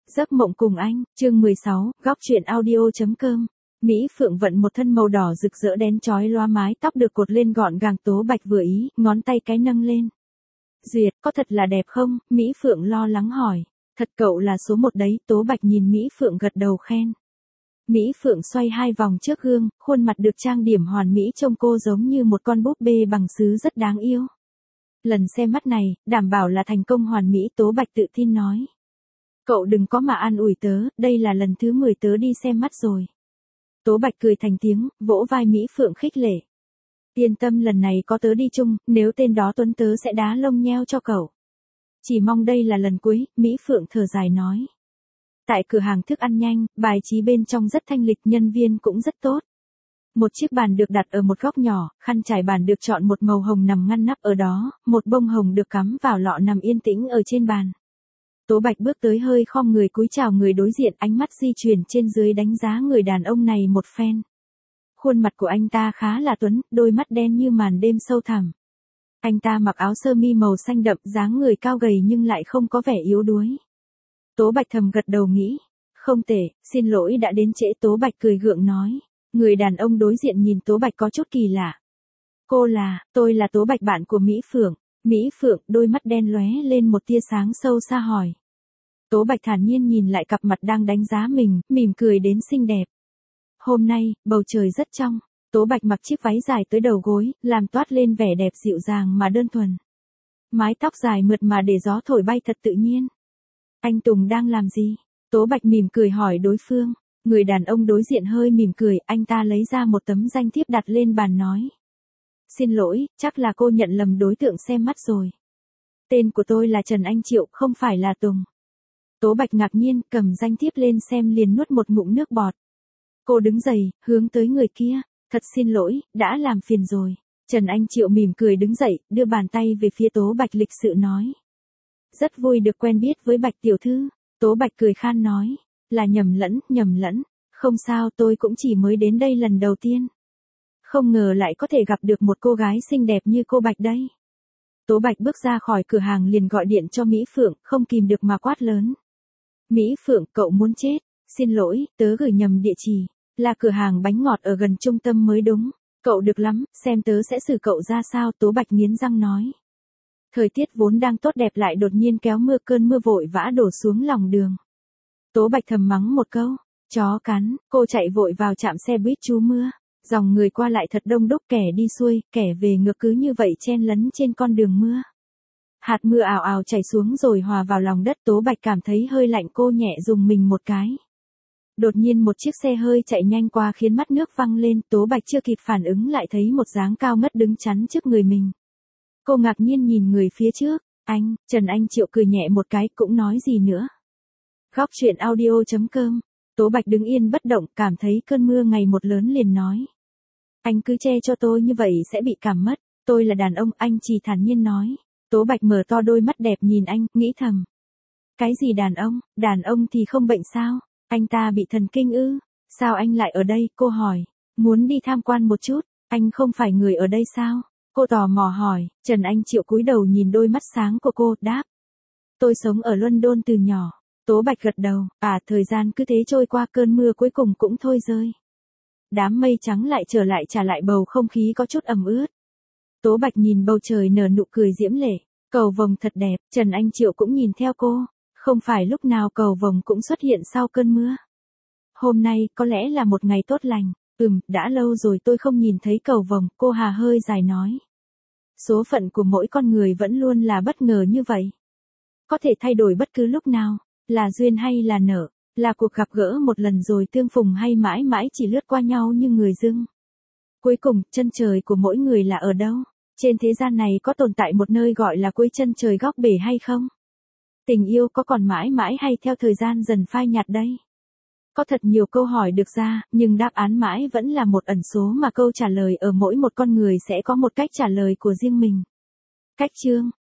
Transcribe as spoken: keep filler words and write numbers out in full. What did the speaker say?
Giấc mộng cùng anh, chương mười sáu, góc truyện audio.com. Mỹ Phượng vận một thân màu đỏ rực rỡ đen chói loa, mái tóc được cột lên gọn gàng, Tố Bạch vừa ý, ngón tay cái nâng lên. Duyệt, có thật là đẹp không? Mỹ Phượng lo lắng hỏi. Thật, cậu là số một đấy, Tố Bạch nhìn Mỹ Phượng gật đầu khen. Mỹ Phượng xoay hai vòng trước gương, khuôn mặt được trang điểm hoàn mỹ, trông cô giống như một con búp bê bằng sứ rất đáng yêu. Lần xem mắt này, đảm bảo là thành công hoàn mỹ, Tố Bạch tự tin nói. Cậu đừng có mà an ủi tớ, đây là lần thứ mười tớ đi xem mắt rồi. Tố Bạch cười thành tiếng, vỗ vai Mỹ Phượng khích lệ. Yên tâm, lần này có tớ đi chung, nếu tên đó Tuấn tớ sẽ đá lông nheo cho cậu. Chỉ mong đây là lần cuối, Mỹ Phượng thở dài nói. Tại cửa hàng thức ăn nhanh, bài trí bên trong rất thanh lịch, nhân viên cũng rất tốt. Một chiếc bàn được đặt ở một góc nhỏ, khăn trải bàn được chọn một màu hồng nằm ngăn nắp ở đó, một bông hồng được cắm vào lọ nằm yên tĩnh ở trên bàn. Tố Bạch bước tới hơi khom người cúi chào người đối diện, ánh mắt di chuyển trên dưới đánh giá người đàn ông này một phen. Khuôn mặt của anh ta khá là tuấn, đôi mắt đen như màn đêm sâu thẳm. Anh ta mặc áo sơ mi màu xanh đậm, dáng người cao gầy nhưng lại không có vẻ yếu đuối. Tố Bạch thầm gật đầu nghĩ, không tệ, xin lỗi đã đến trễ. Tố Bạch cười gượng nói. Người đàn ông đối diện nhìn Tố Bạch có chút kỳ lạ. Cô là, tôi là Tố Bạch, bạn của Mỹ Phượng. Mỹ Phượng, đôi mắt đen lóe lên một tia sáng sâu xa hỏi. Tố Bạch thản nhiên nhìn lại cặp mặt đang đánh giá mình, mỉm cười đến xinh đẹp. Hôm nay, bầu trời rất trong. Tố Bạch mặc chiếc váy dài tới đầu gối, làm toát lên vẻ đẹp dịu dàng mà đơn thuần. Mái tóc dài mượt mà để gió thổi bay thật tự nhiên. Anh Tùng đang làm gì? Tố Bạch mỉm cười hỏi đối phương. Người đàn ông đối diện hơi mỉm cười, anh ta lấy ra một tấm danh thiếp đặt lên bàn nói. Xin lỗi, chắc là cô nhận lầm đối tượng xem mắt rồi. Tên của tôi là Trần Anh Triệu, không phải là Tùng. Tố Bạch ngạc nhiên, cầm danh thiếp lên xem liền nuốt một ngụm nước bọt. Cô đứng dậy, hướng tới người kia. Thật xin lỗi, đã làm phiền rồi. Trần Anh Triệu mỉm cười đứng dậy, đưa bàn tay về phía Tố Bạch lịch sự nói. Rất vui được quen biết với Bạch tiểu thư. Tố Bạch cười khan nói. Là nhầm lẫn, nhầm lẫn. Không sao, tôi cũng chỉ mới đến đây lần đầu tiên. Không ngờ lại có thể gặp được một cô gái xinh đẹp như cô Bạch đây. Tố Bạch bước ra khỏi cửa hàng liền gọi điện cho Mỹ Phượng, không kìm được mà quát lớn. Mỹ Phượng, cậu muốn chết. Xin lỗi, tớ gửi nhầm địa chỉ. Là cửa hàng bánh ngọt ở gần trung tâm mới đúng. Cậu được lắm, xem tớ sẽ xử cậu ra sao. Tố Bạch nghiến răng nói. Thời tiết vốn đang tốt đẹp lại đột nhiên kéo mưa, cơn mưa vội vã đổ xuống lòng đường. Tố Bạch thầm mắng một câu. Chó cắn, cô chạy vội vào trạm xe buýt trú mưa. Dòng người qua lại thật đông đúc, kẻ đi xuôi, kẻ về ngược cứ như vậy chen lấn trên con đường mưa. Hạt mưa ào ào chảy xuống rồi hòa vào lòng đất. Tố Bạch cảm thấy hơi lạnh, cô nhẹ rùng mình một cái. Đột nhiên một chiếc xe hơi chạy nhanh qua khiến mắt nước văng lên. Tố Bạch chưa kịp phản ứng lại thấy một dáng cao ngất đứng chắn trước người mình. Cô ngạc nhiên nhìn người phía trước. Anh, Trần Anh Triệu cười nhẹ một cái, cũng nói gì nữa. Góc truyện audio.com. Tố Bạch đứng yên bất động, cảm thấy cơn mưa ngày một lớn liền nói. Anh cứ che cho tôi như vậy sẽ bị cảm mất. Tôi là đàn ông, anh chỉ thản nhiên nói. Tố Bạch mở to đôi mắt đẹp nhìn anh, nghĩ thầm. Cái gì đàn ông, đàn ông thì không bệnh sao? Anh ta bị thần kinh ư? Sao anh lại ở đây? Cô hỏi. Muốn đi tham quan một chút, anh không phải người ở đây sao? Cô tò mò hỏi. Trần Anh Triệu cúi đầu nhìn đôi mắt sáng của cô, đáp. Tôi sống ở London từ nhỏ. Tố Bạch gật đầu. À, thời gian cứ thế trôi qua, cơn mưa cuối cùng cũng thôi rơi. Đám mây trắng lại trở lại, trả lại bầu không khí có chút ẩm ướt. Tố Bạch nhìn bầu trời nở nụ cười diễm lệ. Cầu vồng thật đẹp. Trần Anh Triệu cũng nhìn theo cô. Không phải lúc nào cầu vồng cũng xuất hiện sau cơn mưa. Hôm nay có lẽ là một ngày tốt lành. Ừm, đã lâu rồi tôi không nhìn thấy cầu vồng. Cô hà hơi dài nói. Số phận của mỗi con người vẫn luôn là bất ngờ như vậy. Có thể thay đổi bất cứ lúc nào. Là duyên hay là nợ, là cuộc gặp gỡ một lần rồi tương phùng hay mãi mãi chỉ lướt qua nhau như người dưng. Cuối cùng, chân trời của mỗi người là ở đâu? Trên thế gian này có tồn tại một nơi gọi là cuối chân trời góc bể hay không? Tình yêu có còn mãi mãi hay theo thời gian dần phai nhạt đây? Có thật nhiều câu hỏi được ra, nhưng đáp án mãi vẫn là một ẩn số mà câu trả lời ở mỗi một con người sẽ có một cách trả lời của riêng mình. Cách chương